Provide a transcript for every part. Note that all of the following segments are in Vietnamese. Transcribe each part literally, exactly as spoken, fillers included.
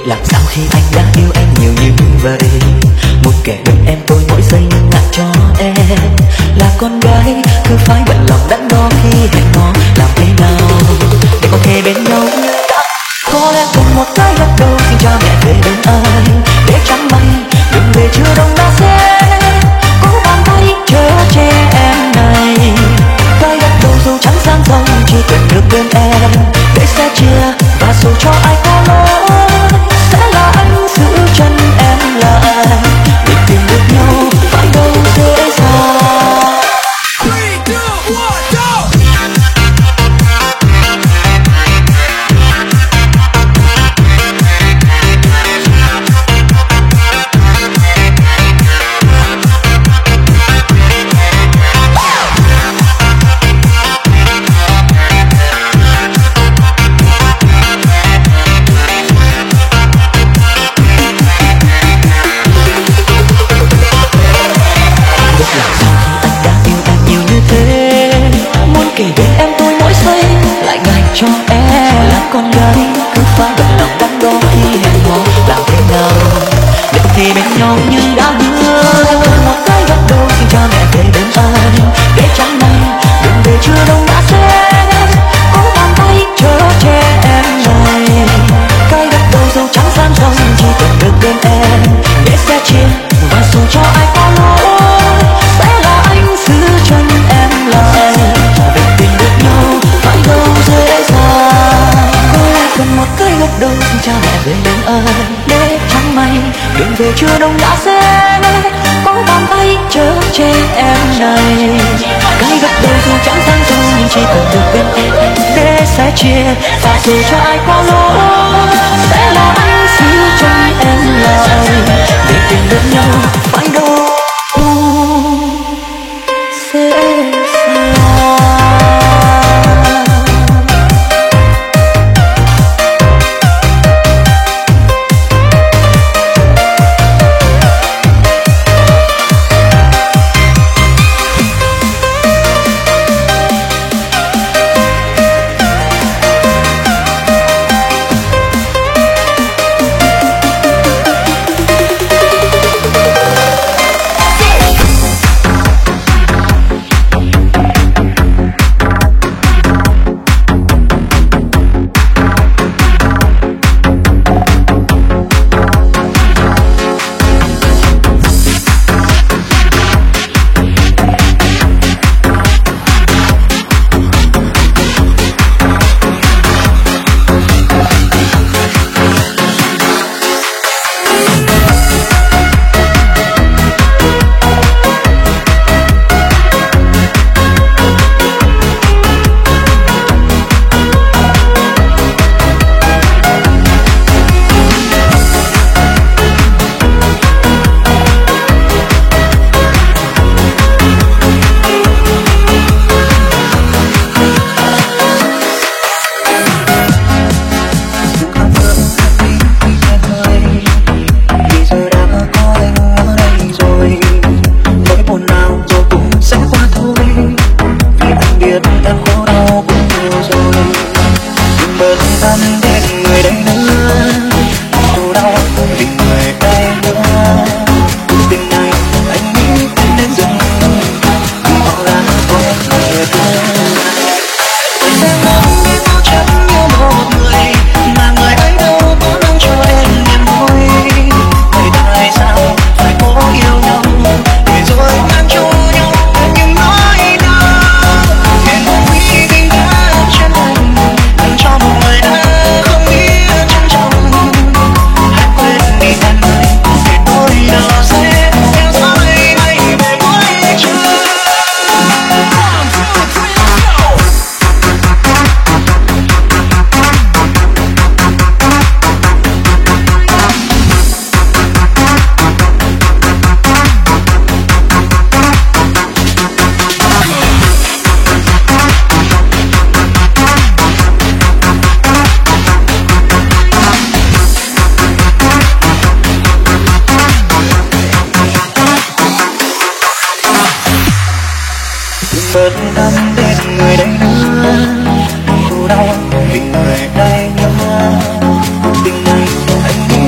làm sao khi anh đã yêu em nhiều như vậy. Muốn kể bên em tôi mỗi giây nhưng ngại cho em là con gái cứ phải bận lòng đắn đo khi hẹn hò. Làm thế nào để có thể bên nhau? Có lẽ cùng một cái gật đầu xin cha mẹ về bên anh để chẳng may đừng về chưa đông đã sẽ có bàn tay chở che em này. Cái gật đầu dù chẳng sang giàu chỉ cần được bên em để sẽ chia và dù cho ai có lỗi sẽ là anh giữ chân em lại để tìm được nhau phải đâu dễ dàng. three, two, one, go! Kể bên em tôi mỗi giây lại ngại cho em là con gái cứ phải bận lòng đắn đo khi hẹn hò. Làm thế nào để có thể bên nhau như đã hứa? Một cái gật đầu xin cha mẹ về bên anh để chẳng may đừng về chưa đông đã sẽ có bàn tay chở che em này. Cái gật đầu dẫu chẳng gian dòng chỉ cần được bên em để sẽ chia và dù cho ai có lỗi sẽ là anh giữ chân em lại. Cần một cái gật đầu xin cha mẹ về bên anh để chẳng may đừng về chưa đông đã sẽ có bàn tay chở che em này. Cái gật đầu dù chẳng sang giàu nhưng chỉ cần được bên em để sẽ chia và dù cho ai có lỗi sẽ là anh giữ chân em lại để tìm được nhau phải đâu dễ dàng. bớt đắm đến người đây nữa, dù đau vì người đây nhớ tình này anh nghĩ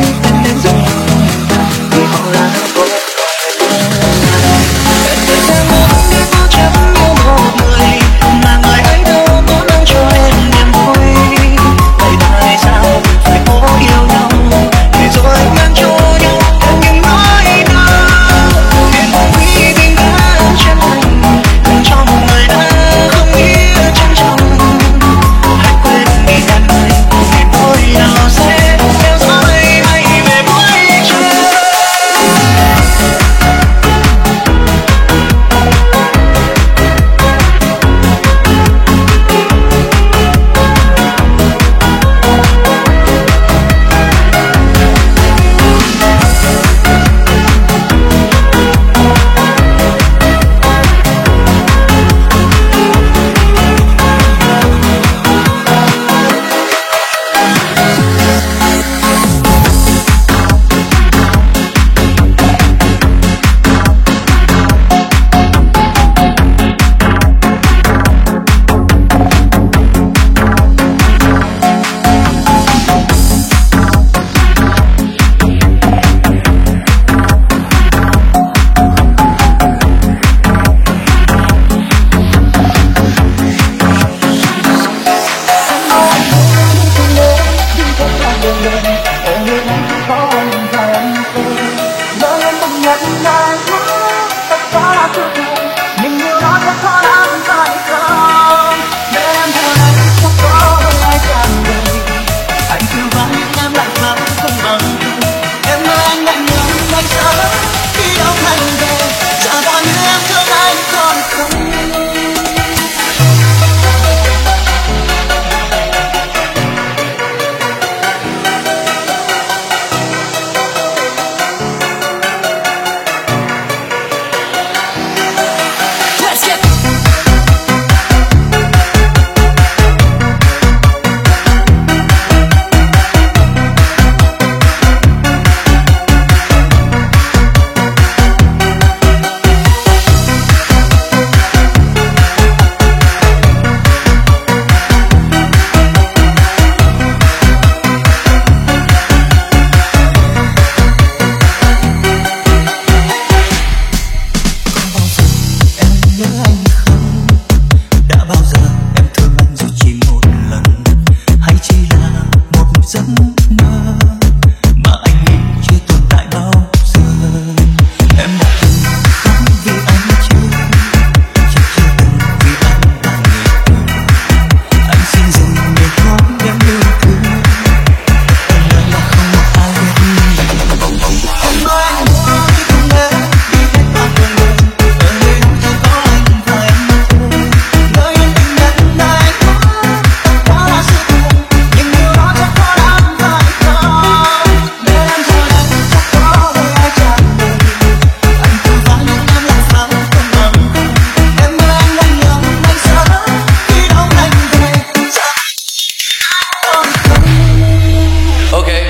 giấc mơ mà anh nghĩ chưa tồn tại bao giờ. Em đã từng khóc vì anh chưa, chắc chưa từng vì anh là người thương. Anh xin dừng để khóc em yêu thương. Em nói là không một ai biết mình. Em nói anh mua khi không đến đi hết bao con đường. Ở nơi đó chỉ có anh và em thôi. Nơi yên bình nhất nơi anh có tất cả là sự thật. Nhưng điều đó chắc có đáng phải không? Để em giờ đây chắc có người ai trả lời. Anh cứ vắng những năm làm sao không bằng không. Em ơi anh anh lòng anh sợ khi đâu anh về sợ không không. Okay.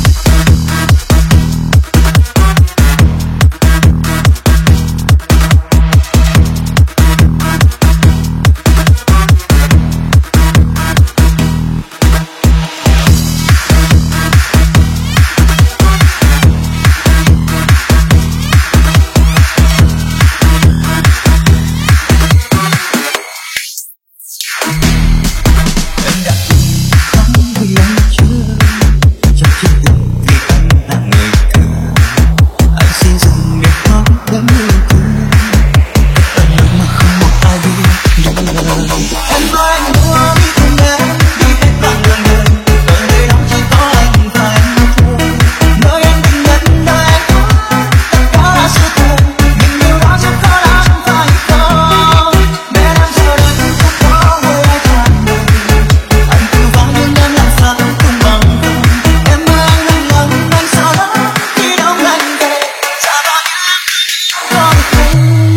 Em đã từng khóc vì anh chưa, chắc chưa từng vì anh là người thương. Anh xin dừng để khóc em yêu thương. Ở nơi mà không một ai biết được. Em nói anh mua đi cùng em đi hết đoạn đường đời. Ở nơi đó chỉ có anh và em thôi. Nơi anh bình nhất nơi anh có tất cả là sự thật. Nhưng điều đó chắc có đáng phải không? Để em giờ đây chắc có người ai trả lời. Anh cứ vắng những đêm làm sao không bằng không. Em ơi anh anh lòng anh sợ khi đâu anh về xa bao nhiêu có không.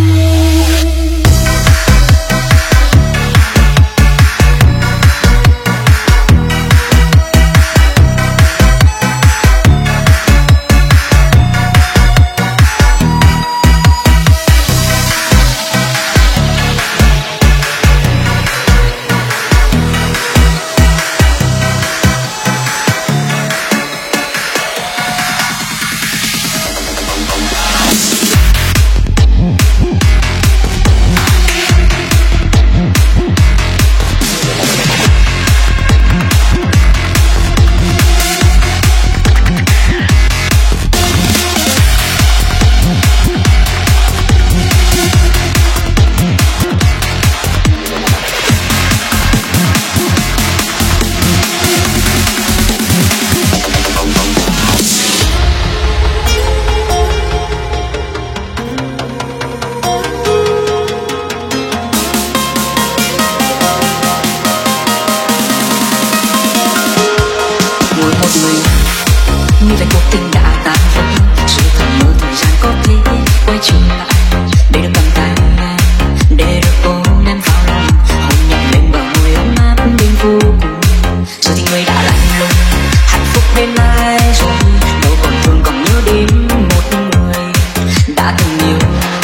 Ngồi một mình như vậy cuộc tình đã tan vỡ. Sự thầm mơ thời gian có thể quay trở lại. Để được cầm tay em, để được ôm em vào lòng, hôn nhẹ lên bờ môi ấm áp đến vô cùng. Giờ thì người đã lạnh lùng, hạnh phúc bên ai rồi. Đâu còn thương còn nhớ đến một người đã từng yêu,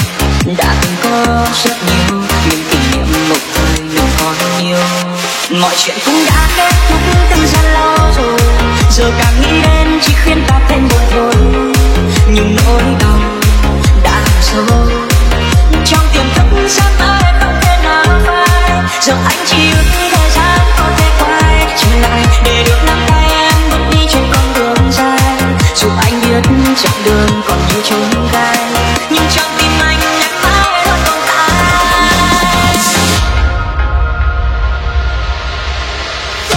đã từng có rất nhiều những kỷ niệm một thời mình còn nhiều. Mọi chuyện cũng đã kết thúc từng gian lâu rồi, giờ càng nghĩ đến chỉ khiến ta thêm buồn thôi. Nhưng nỗi đau đã làm sâu trong tiềm thức, sao ta em không thể nào phai. Giờ anh chỉ ước thời gian có thể quay trở lại để được nắm tay em bước đi trên con đường dài. Dù anh biết chặng đường còn nhiều chông gai, nhưng trong tim anh em mãi luôn tồn tại.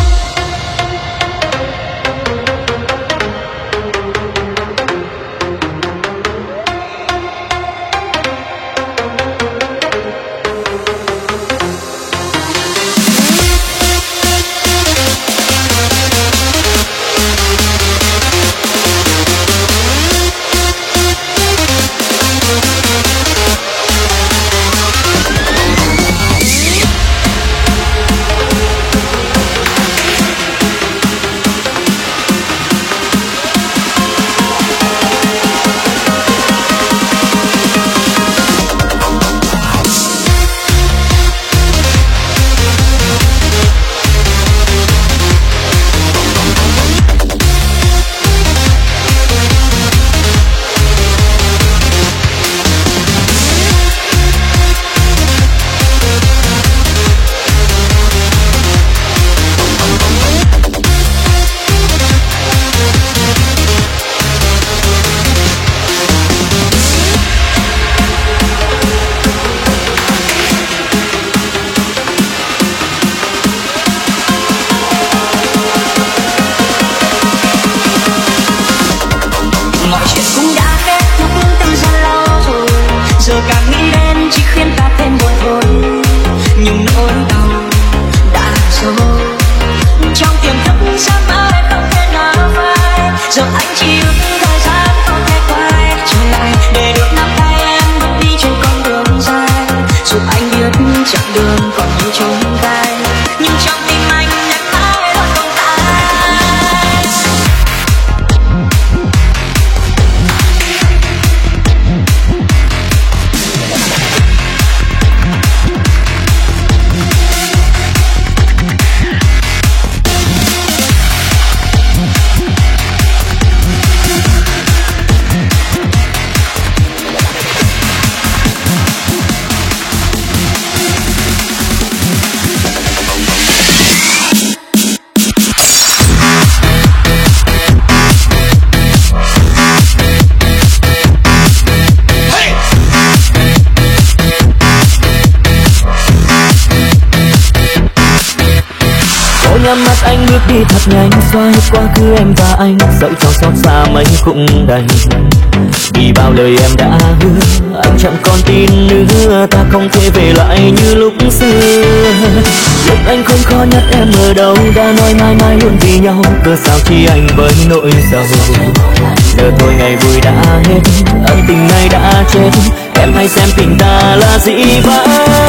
bước đi thật nhanh, xóa hết quá khứ em và anh, dẫu cho xót xa mấy cũng đành. Vì bao lời em đã hứa, anh chẳng còn tin nữa, ta không thể về lại như lúc xưa. Lúc anh không khó nhất em ở đâu, đã nói mãi mãi luôn vì nhau, cớ sao chi anh với nỗi sầu. Giờ thôi ngày vui đã hết, ân tình này đã chết, em hãy xem tình ta là gì vậy.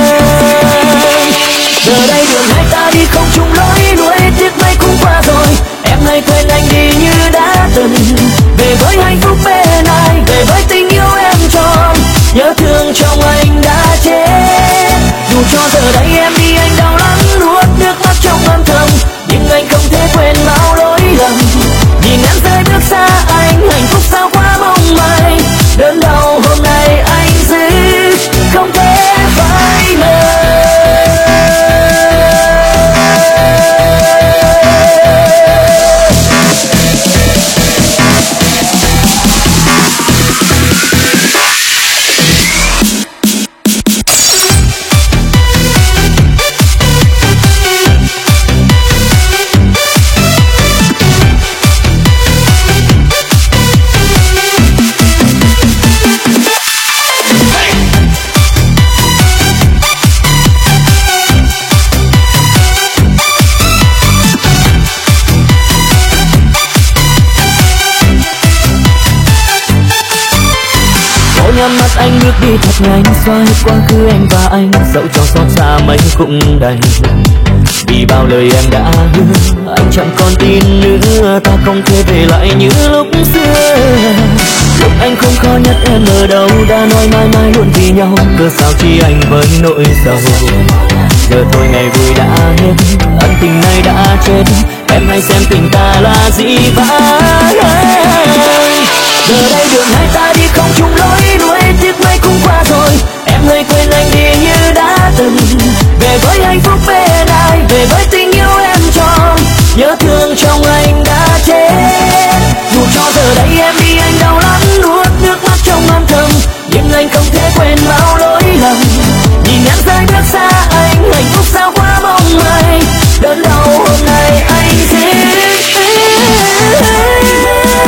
Giờ đây đường hai ta đi không chung lối, nuối tiếc mấy cũng qua rồi, em hãy quên anh đi như đã từng. Về với hạnh phúc bên ai, về với tình yêu em tròn, nhớ thương trong anh đã chết. Dù cho giờ đây em đi anh đau lắm, nuốt nước mắt trong âm thầm, nhưng anh không thể quên bao lỗi lầm. Nhìn em rơi bước xa anh, hạnh phúc sao quá mong manh, đớn đau hôm nay anh giữ không thể phai mờ. Nhắm mắt anh bước đi thật nhanh, xóa hết quá khứ em và anh, dẫu cho xót xa mấy cũng đành. Vì bao lời em đã hứa, anh chẳng còn tin nữa, ta không thể về lại như lúc xưa. Lúc anh không khó nhất em ở đâu, đã nói mãi mãi luôn vì nhau, cớ sao chi anh với nỗi sầu. Giờ thôi ngày vui đã hết, ân tình này đã chết, em hãy xem tình ta là gì vậy. Giờ đây đường hai ta đi không chung lối, nuối tiếc mấy cũng qua rồi, em hãy quên anh đi như đã từng. Về với hạnh phúc bên ai, về với tình yêu em tròn, nhớ thương trong anh đã chết. Dù cho giờ đây em đi anh đau lắm, nuốt nước mắt trong âm thầm, nhưng anh không thể quên bao lỗi lầm. Nhìn em rơi bước xa anh, hạnh phúc sao quá mong manh, đớn đau hôm nay anh giữ.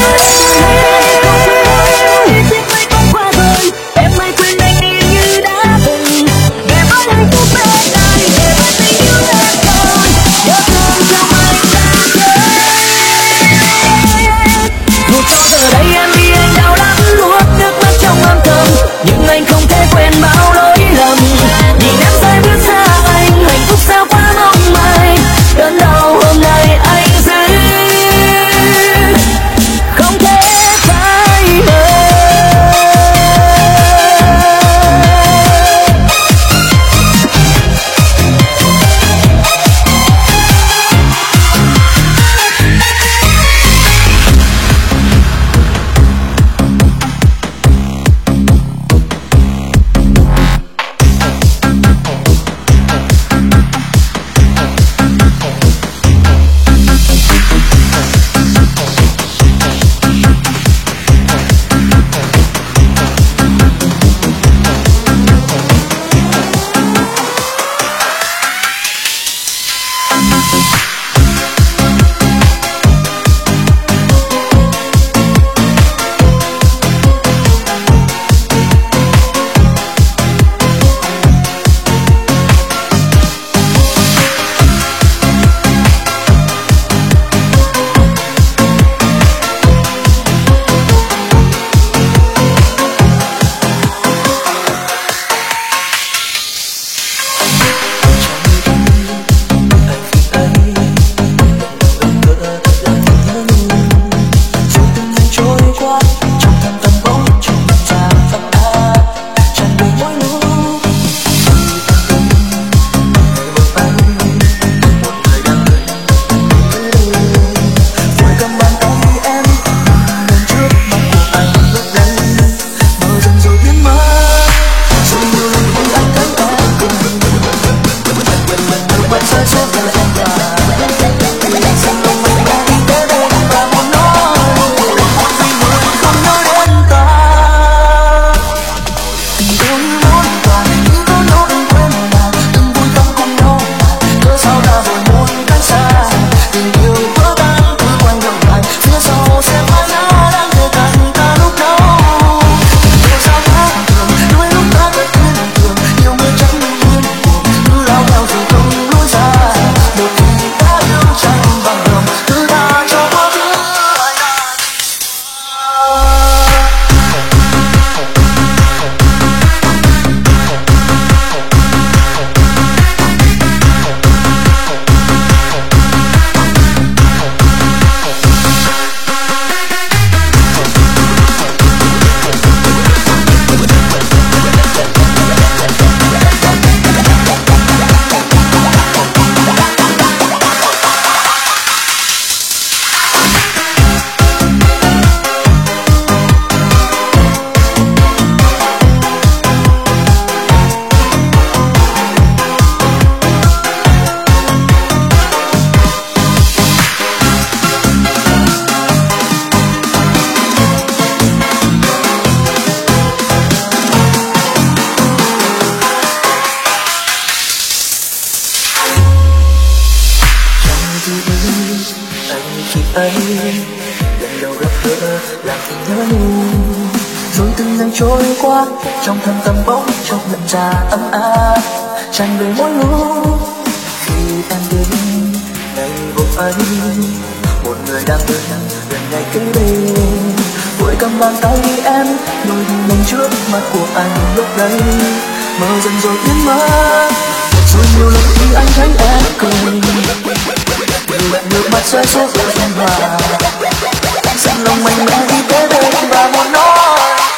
lần đầu gặp gỡ làm tình nhớ nhung, rồi từng ngày trôi qua trong thâm tâm bóng chốc nhận ra ấm áp tràn về mỗi lúc khi em đến ngày hôm ấy. Một người đang đứng gần ngay kế bên, vội cầm bàn tay em lôi đi lên trước mặt của anh. Lúc đấy mơ dần rồi biến mất, rồi nhiều lần khi anh thấy em cười, nhiều lần nước mắt rơi xuống em hòa, dặn lòng mình em đi kế bên và muốn nói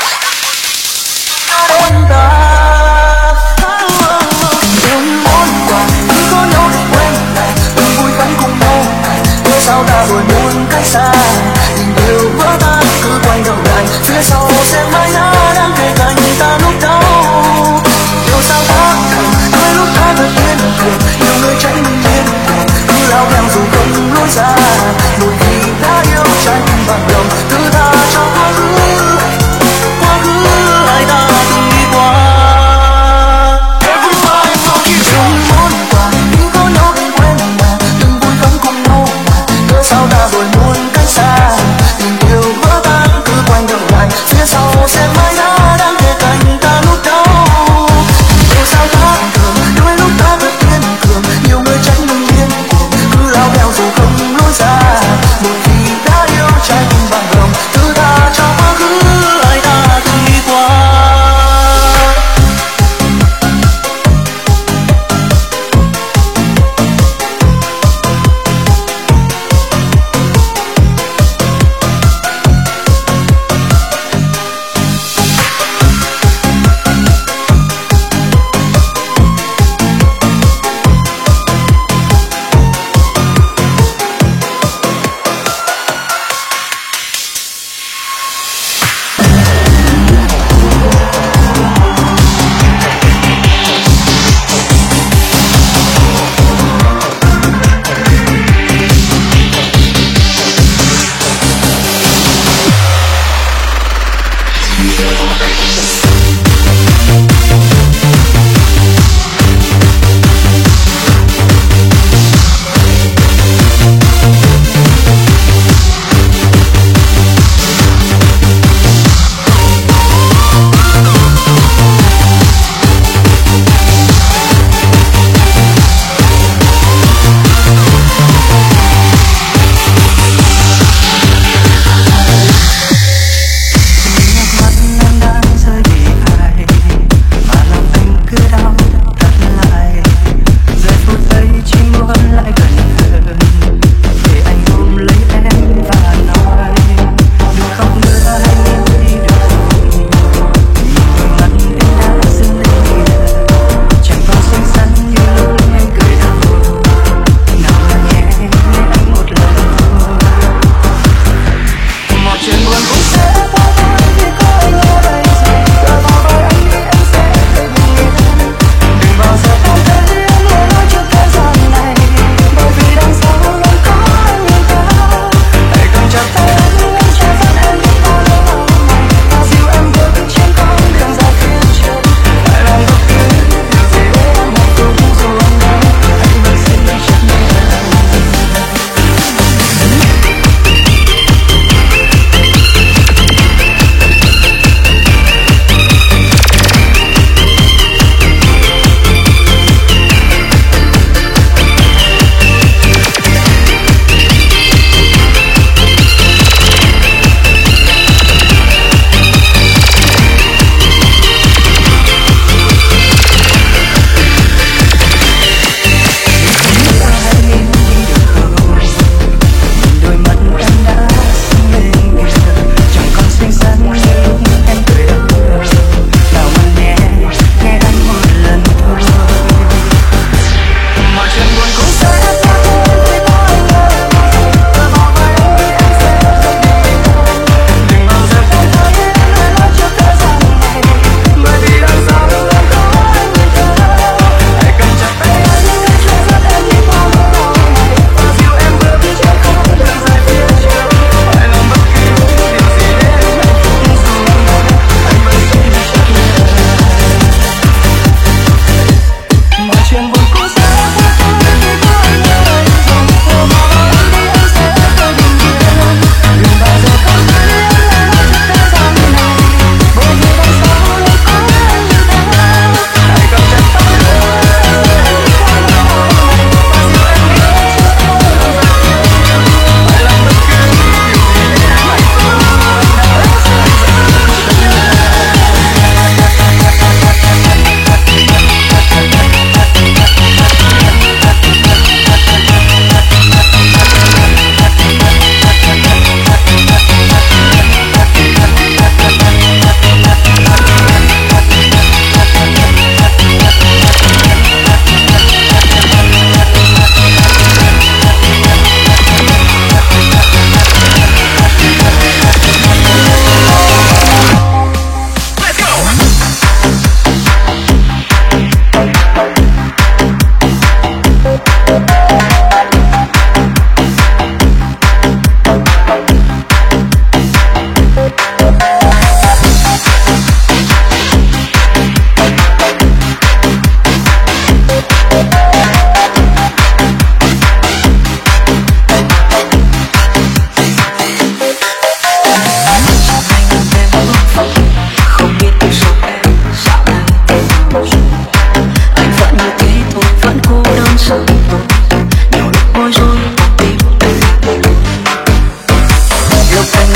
cho đến ta. Tình món quà cứ có nhau để quên này, từng vui vẫn cùng nhau này, vì sao ta rồi muốn cách xa. Tình yêu vỡ tan cứ quay đầu lại, phía sau sẽ mãi nhớ đang kề cạnh ta lúc đau. Yêu sao khác thường, đôi lúc ta thật yên thường, nhiều người tránh mình liên tục, cứ lao theo dù không lối ra. Đôi khi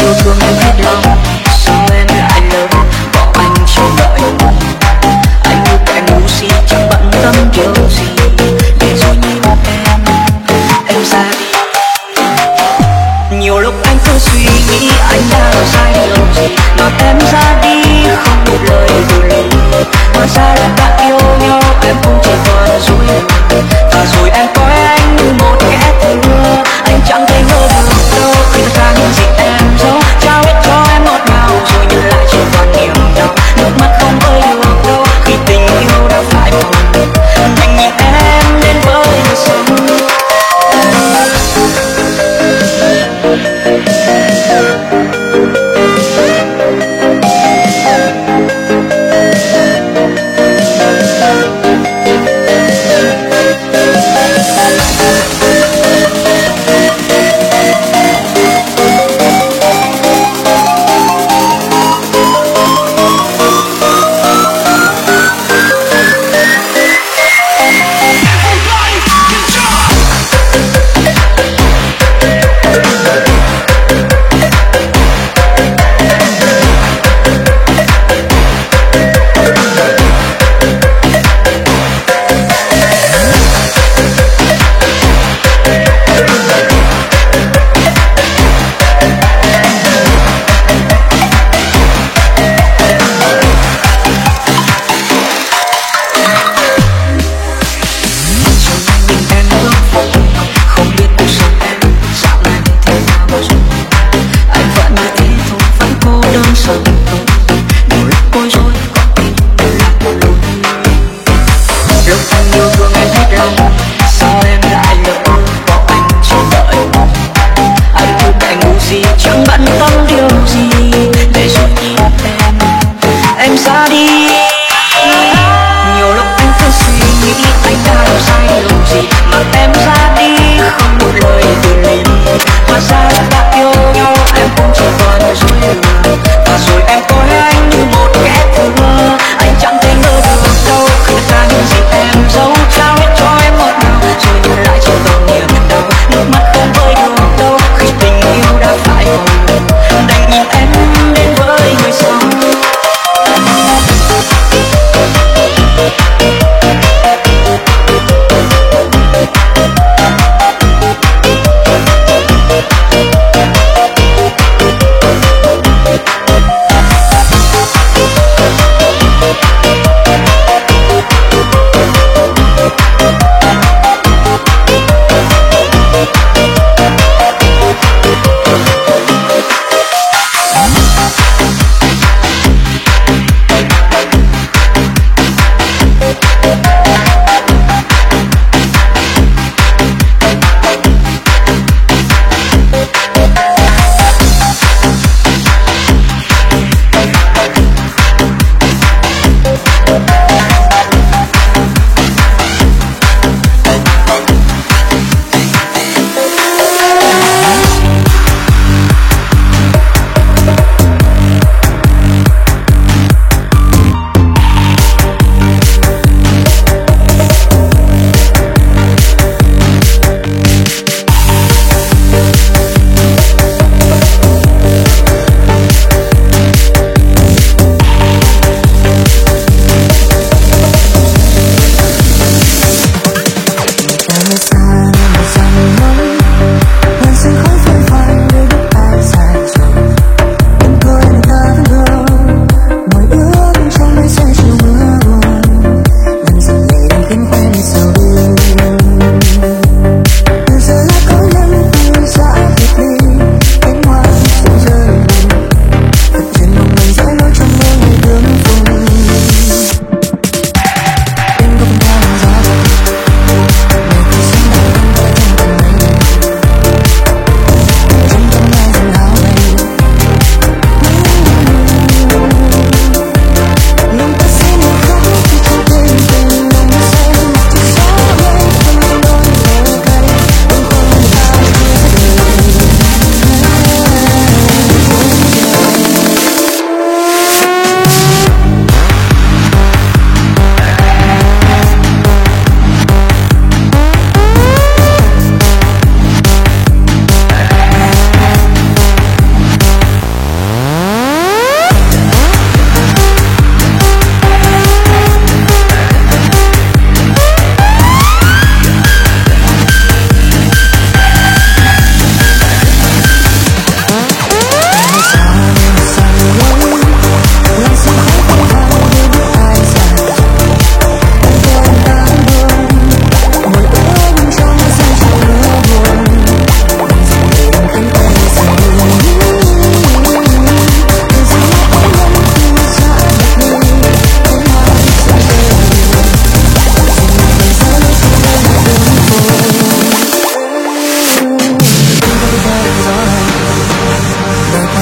yêu thương em hết lòng. Sao em lại lớn bỏ anh trong đợi? Anh như kẻ ngu si chẳng bận tâm điều gì, để rồi nhìn em em ra đi. Nhiều lúc anh cứ suy nghĩ anh đã làm sai điều gì mà em ra đi không một lời từ ly. Hóa ra là đã yêu nhau em cũng chỉ còn dối lừa, và rồi em coi anh như một kẻ thua. Anh chẳng thể ngờ được đâu khi thật ra những gì em giấu, trao hết cho em ngọt ngào rồi nhận lại chỉ còn niềm đau. Nước mắt không bơi được đâu khi tình yêu đã phải buồn, anh nhìn em đến với bờ sông.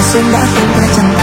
sớm đã không thể chẳng